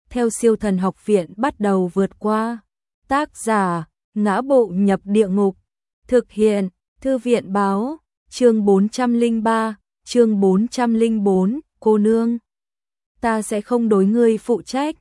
theo Siêu Thần Học Viện bắt đầu vượt qua. Tác giả: Ngã Bộ Nhập Địa Ngục. Thực hiện: Thư viện báo. Chương 403, chương 404, cô nương. Ta sẽ không đối ngươi phụ trách.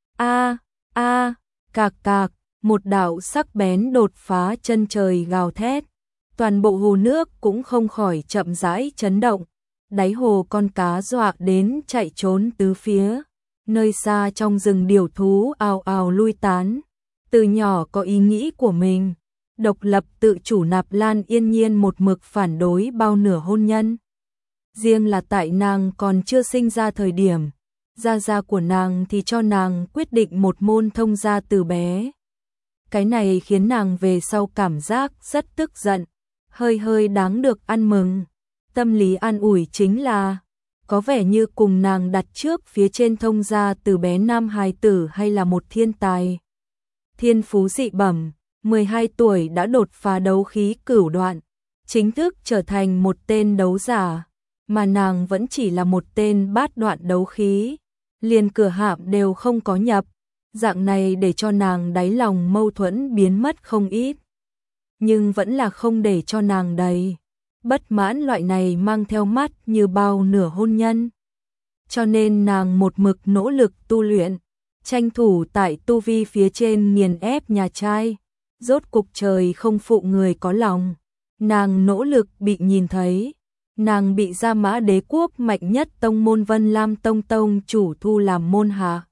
Cạc cạc, một đạo sắc bén đột phá chân trời gào thét. Toàn bộ hồ nước cũng không khỏi chậm rãi chấn động. Đáy hồ con cá dọa đến chạy trốn tứ phía. Nơi xa trong rừng điểu thú ào ào lui tán. Từ nhỏ có ý nghĩ của mình, độc lập tự chủ Nạp Lan Yên Nhiên một mực phản đối bao nửa hôn nhân. Riêng là tại nàng còn chưa sinh ra thời điểm, gia gia của nàng thì cho nàng quyết định một môn thông gia từ bé. Cái này khiến nàng về sau cảm giác rất tức giận, hơi đáng được ăn mừng. Tâm lý an ủi chính là, có vẻ như cùng nàng đặt trước phía trên thông gia từ bé nam hài tử hay là một thiên tài. Thiên phú dị bẩm, 12 tuổi đã đột phá đấu khí cửu đoạn, chính thức trở thành một tên đấu giả, mà nàng vẫn chỉ là một tên bát đoạn đấu khí, liền cửa hạm đều không có nhập, dạng này để cho nàng đáy lòng mâu thuẫn biến mất không ít. Nhưng vẫn là không để cho nàng đầy bất mãn loại này mang theo mắt như bao nửa hôn nhân. Cho nên nàng một mực nỗ lực tu luyện, tranh thủ tại tu vi phía trên nghiền ép nhà trai. Rốt cục trời không phụ người có lòng, nàng nỗ lực bị nhìn thấy. Nàng bị Gia Mã Đế quốc mạnh nhất tông môn Vân Lam Tông tông chủ thu làm môn hạ.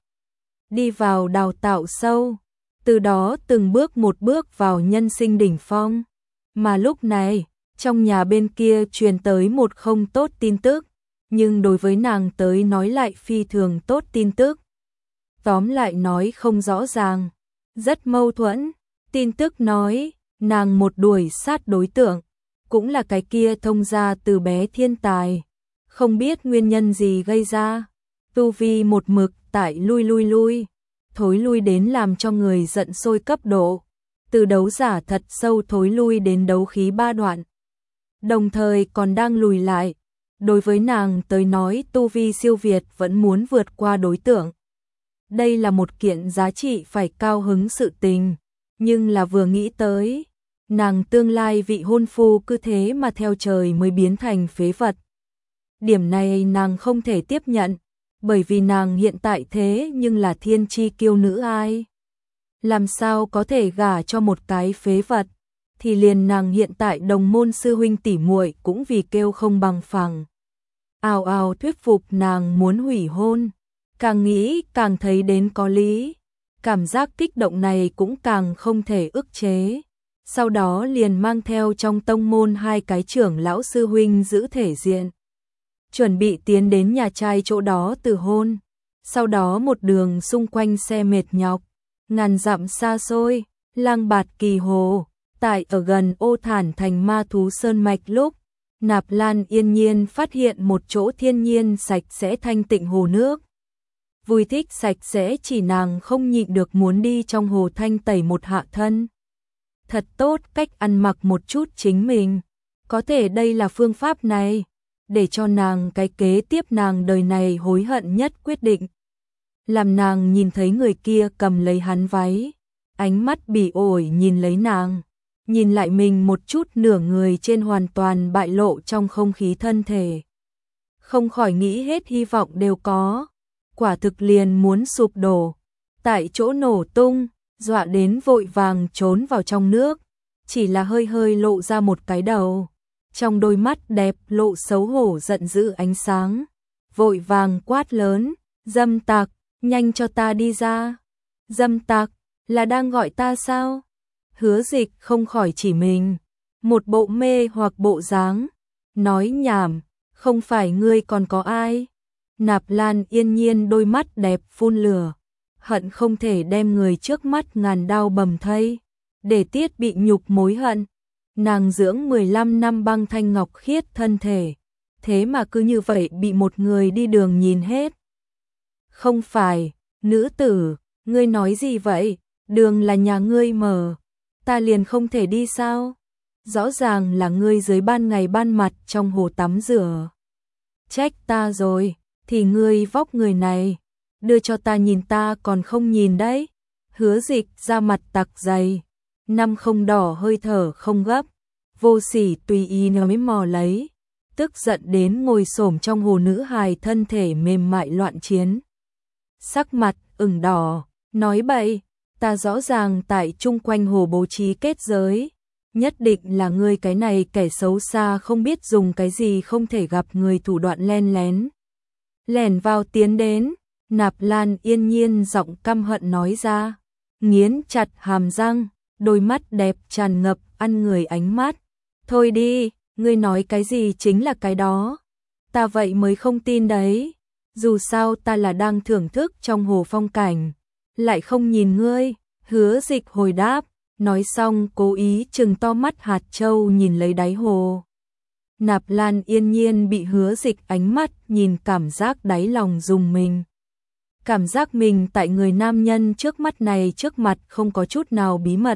Đi vào đào tạo sâu, từ đó từng bước một bước vào nhân sinh đỉnh phong. Mà lúc này, trong nhà bên kia truyền tới một không tốt tin tức, nhưng đối với nàng tới nói lại phi thường tốt tin tức. Tóm lại nói không rõ ràng, rất mâu thuẫn. Tin tức nói, nàng một đuổi sát đối tượng, cũng là cái kia thông gia từ bé thiên tài. Không biết nguyên nhân gì gây ra, tu vi một mực tại lui, thối lui đến làm cho người giận sôi cấp độ. Từ đấu giả thật sâu thối lui đến đấu khí 3 đoạn. Đồng thời còn đang lùi lại. Đối với nàng tới nói tu vi siêu việt vẫn muốn vượt qua đối tượng. Đây là một kiện giá trị phải cao hứng sự tình. Nhưng là vừa nghĩ tới, nàng tương lai vị hôn phu cứ thế mà theo trời mới biến thành phế vật. Điểm này nàng không thể tiếp nhận, bởi vì nàng hiện tại thế nhưng là thiên chi kiêu nữ ai. Làm sao có thể gả cho một cái phế vật, thì liền nàng hiện tại đồng môn sư huynh tỷ muội cũng vì kêu không bằng phẳng. Ào ào thuyết phục nàng muốn hủy hôn, càng nghĩ càng thấy đến có lý. Cảm giác kích động này cũng càng không thể ức chế. Sau đó liền mang theo trong tông môn 2 cái trưởng lão sư huynh giữ thể diện. Chuẩn bị tiến đến nhà trai chỗ đó từ hôn. Sau đó một đường xung quanh xe mệt nhọc, ngàn dặm xa xôi, lang bạt kỳ hồ. Tại ở gần Ô Thản thành ma thú sơn mạch lúc, Nạp Lan Yên Nhiên phát hiện một chỗ thiên nhiên sạch sẽ thanh tịnh hồ nước. Vui thích sạch sẽ chỉ nàng không nhịn được muốn đi trong hồ thanh tẩy một hạ thân. Thật tốt cách ăn mặc một chút chính mình. Có thể đây là phương pháp này, để cho nàng cái kế tiếp nàng đời này hối hận nhất quyết định. Làm nàng nhìn thấy người kia cầm lấy hắn váy, ánh mắt bỉ ổi nhìn lấy nàng, nhìn lại mình một chút nửa người trên hoàn toàn bại lộ trong không khí thân thể. Không khỏi nghĩ hết hy vọng đều có. Quả thực liền muốn sụp đổ, tại chỗ nổ tung, dọa đến vội vàng trốn vào trong nước, chỉ là hơi lộ ra một cái đầu, trong đôi mắt đẹp lộ xấu hổ giận dữ ánh sáng, vội vàng quát lớn, dâm tặc, nhanh cho ta đi ra. Dâm tặc, là đang gọi ta sao? Hứa Dịch không khỏi chỉ mình, một bộ mê hoặc bộ dáng, nói nhảm, không phải ngươi còn có ai? Nạp Lan Yên Nhiên đôi mắt đẹp phun lửa, hận không thể đem người trước mắt ngàn đao bầm thây, để tiết bị nhục mối hận. Nàng dưỡng 15 năm băng thanh ngọc khiết thân thể, thế mà cứ như vậy bị một người đi đường nhìn hết. Không phải, nữ tử, ngươi nói gì vậy? Đường là nhà ngươi mở, ta liền không thể đi sao? Rõ ràng là ngươi dưới ban ngày ban mặt trong hồ tắm rửa. Trách ta rồi, thì ngươi vóc người này, đưa cho ta nhìn ta còn không nhìn đấy. Hứa Dịch ra mặt tặc dày, năm không đỏ hơi thở không gấp, vô sỉ tùy ý nói mò lấy, tức giận đến ngồi xổm trong hồ nữ hài thân thể mềm mại loạn chiến. Sắc mặt ửng đỏ, nói bậy, ta rõ ràng tại chung quanh hồ bố trí kết giới, nhất định là ngươi cái này kẻ xấu xa không biết dùng cái gì không thể gặp người thủ đoạn len lén. Lẻn vào tiến đến, Nạp Lan Yên Nhiên giọng căm hận nói ra, nghiến chặt hàm răng, đôi mắt đẹp tràn ngập ăn người ánh mắt. Thôi đi, ngươi nói cái gì chính là cái đó. Ta vậy mới không tin đấy. Dù sao ta là đang thưởng thức trong hồ phong cảnh, lại không nhìn ngươi. Hứa Dịch hồi đáp, nói xong cố ý trừng to mắt hạt châu nhìn lấy đáy hồ. Nạp Lan Yên Nhiên bị Hứa Dịch ánh mắt nhìn cảm giác đáy lòng rùng mình. Cảm giác mình tại người nam nhân trước mắt này trước mặt không có chút nào bí mật.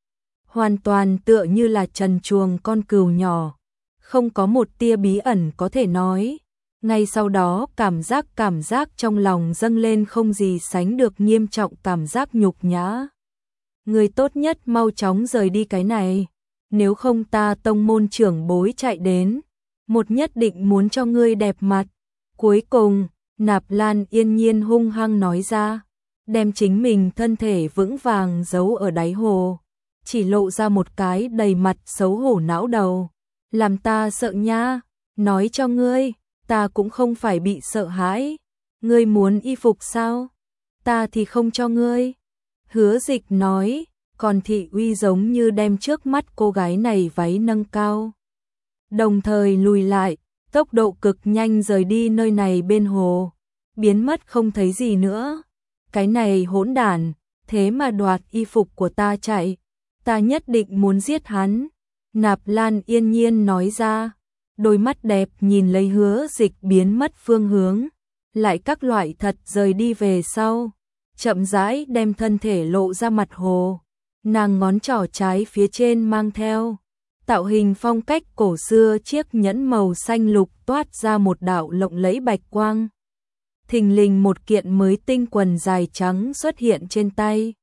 Hoàn toàn tựa như là trần truồng con cừu nhỏ, không có một tia bí ẩn có thể nói. Ngay sau đó cảm giác trong lòng dâng lên không gì sánh được nghiêm trọng cảm giác nhục nhã. Người tốt nhất mau chóng rời đi cái này, nếu không ta tông môn trưởng bối chạy đến, một nhất định muốn cho ngươi đẹp mặt. Cuối cùng, Nạp Lan Yên Nhiên hung hăng nói ra, đem chính mình thân thể vững vàng giấu ở đáy hồ, chỉ lộ ra một cái đầy mặt xấu hổ não đầu. Làm ta sợ nha, nói cho ngươi, ta cũng không phải bị sợ hãi. Ngươi muốn y phục sao? Ta thì không cho ngươi. Hứa Dịch nói, còn thị uy giống như đem trước mắt cô gái này váy nâng cao. Đồng thời lùi lại, tốc độ cực nhanh rời đi nơi này bên hồ, biến mất không thấy gì nữa. Cái này hỗn đản, thế mà đoạt y phục của ta chạy, ta nhất định muốn giết hắn. Nạp Lan Yên Nhiên nói ra, đôi mắt đẹp nhìn lấy Hứa Dịch biến mất phương hướng, lại các loại thật rời đi về sau, chậm rãi đem thân thể lộ ra mặt hồ. Nàng ngón trỏ trái phía trên mang theo tạo hình phong cách cổ xưa chiếc nhẫn màu xanh lục toát ra một đạo lộng lẫy bạch quang. Thình lình một kiện mới tinh quần dài trắng xuất hiện trên tay.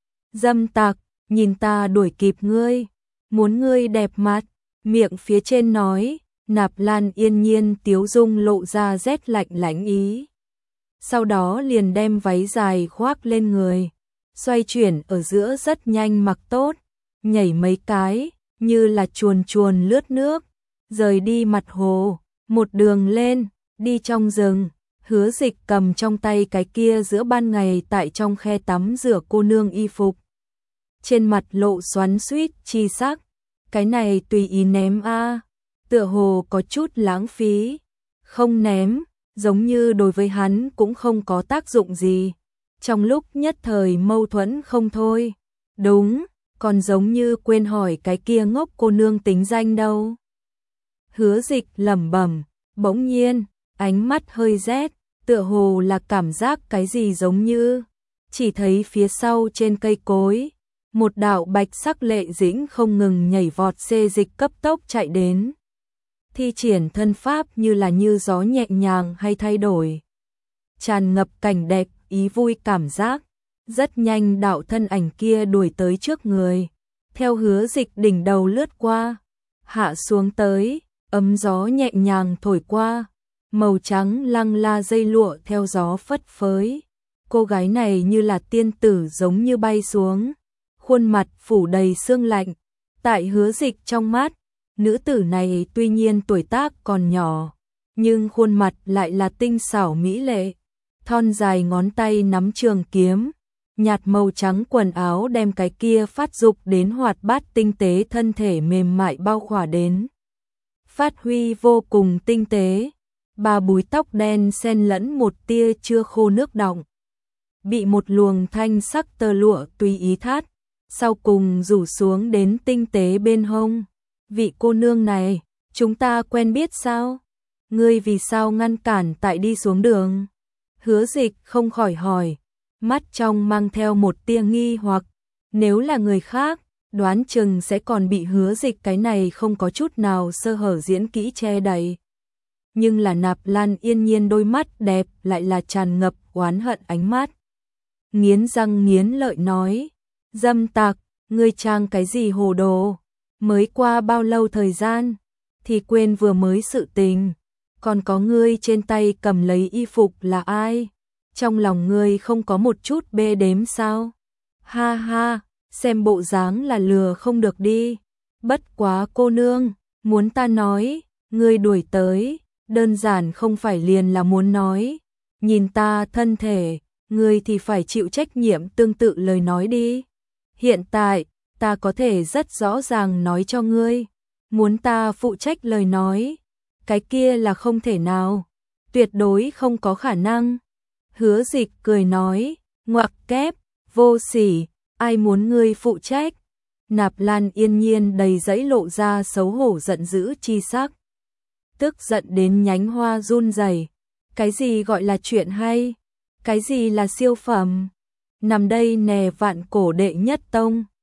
Dâm tặc, nhìn ta đuổi kịp ngươi, muốn ngươi đẹp mặt, miệng phía trên nói. Nạp Lan Yên Nhiên tiếu dung lộ ra rét lạnh lãnh ý. Sau đó liền đem váy dài khoác lên người, xoay chuyển ở giữa rất nhanh mặc tốt, nhảy mấy cái, như là chuồn chuồn lướt nước, rời đi mặt hồ, một đường lên, đi trong rừng. Hứa Dịch cầm trong tay cái kia giữa ban ngày tại trong khe tắm rửa cô nương y phục. Trên mặt lộ xoắn xuýt chi sắc, cái này tùy ý ném a, tựa hồ có chút lãng phí, không ném, giống như đối với hắn cũng không có tác dụng gì. Trong lúc nhất thời mâu thuẫn không thôi. Đúng, còn giống như quên hỏi cái kia ngốc cô nương tính danh đâu. Hứa Dịch lẩm bẩm, bỗng nhiên, ánh mắt hơi rét, tựa hồ là cảm giác cái gì giống như, chỉ thấy phía sau trên cây cối, một đạo bạch sắc lệ dĩnh không ngừng nhảy vọt xê dịch cấp tốc chạy đến. Thi triển thân pháp như là như gió nhẹ nhàng hay thay đổi, tràn ngập cảnh đẹp, ý vui cảm giác. Rất nhanh đạo thân ảnh kia đuổi tới trước người, theo Hứa Dịch đỉnh đầu lướt qua, hạ xuống tới, ấm gió nhẹ nhàng thổi qua, màu trắng lăng la dây lụa theo gió phất phới. Cô gái này như là tiên tử giống như bay xuống, khuôn mặt phủ đầy sương lạnh. Tại Hứa Dịch trong mắt, nữ tử này tuy nhiên tuổi tác còn nhỏ, nhưng khuôn mặt lại là tinh xảo mỹ lệ. Thon dài ngón tay nắm trường kiếm, nhạt màu trắng quần áo đem cái kia phát dục đến hoạt bát tinh tế thân thể mềm mại bao khỏa đến. Phát huy vô cùng tinh tế, ba búi tóc đen xen lẫn một tia chưa khô nước đọng, bị một luồng thanh sắc tơ lụa tùy ý thắt, sau cùng rủ xuống đến tinh tế bên hông. Vị cô nương này, chúng ta quen biết sao? Ngươi vì sao ngăn cản tại đi xuống đường? Hứa Dịch không khỏi hỏi, mắt trong mang theo một tia nghi hoặc. Nếu là người khác, đoán chừng sẽ còn bị Hứa Dịch cái này không có chút nào sơ hở diễn kỹ che đậy. Nhưng là Nạp Lan Yên Nhiên đôi mắt đẹp lại là tràn ngập oán hận ánh mắt. Nghiến răng nghiến lợi nói, dâm tặc, ngươi trang cái gì hồ đồ, mới qua bao lâu thời gian, thì quên vừa mới sự tình, còn có ngươi trên tay cầm lấy y phục là ai, trong lòng ngươi không có một chút bê đếm sao, ha ha, xem bộ dáng là lừa không được đi, bất quá cô nương, muốn ta nói, ngươi đuổi tới, đơn giản không phải liền là muốn nói, nhìn ta thân thể, ngươi thì phải chịu trách nhiệm tương tự lời nói đi. Hiện tại, ta có thể rất rõ ràng nói cho ngươi, muốn ta phụ trách lời nói, cái kia là không thể nào, tuyệt đối không có khả năng. Hứa Dịch cười nói, ngoặc kép, vô sỉ, ai muốn ngươi phụ trách? Nạp Lan Yên Nhiên đầy dẫy lộ ra xấu hổ giận dữ chi sắc. Tức giận đến nhánh hoa run rẩy. Cái gì gọi là chuyện hay? Cái gì là siêu phẩm? Nằm đây nè vạn cổ đệ nhất tông.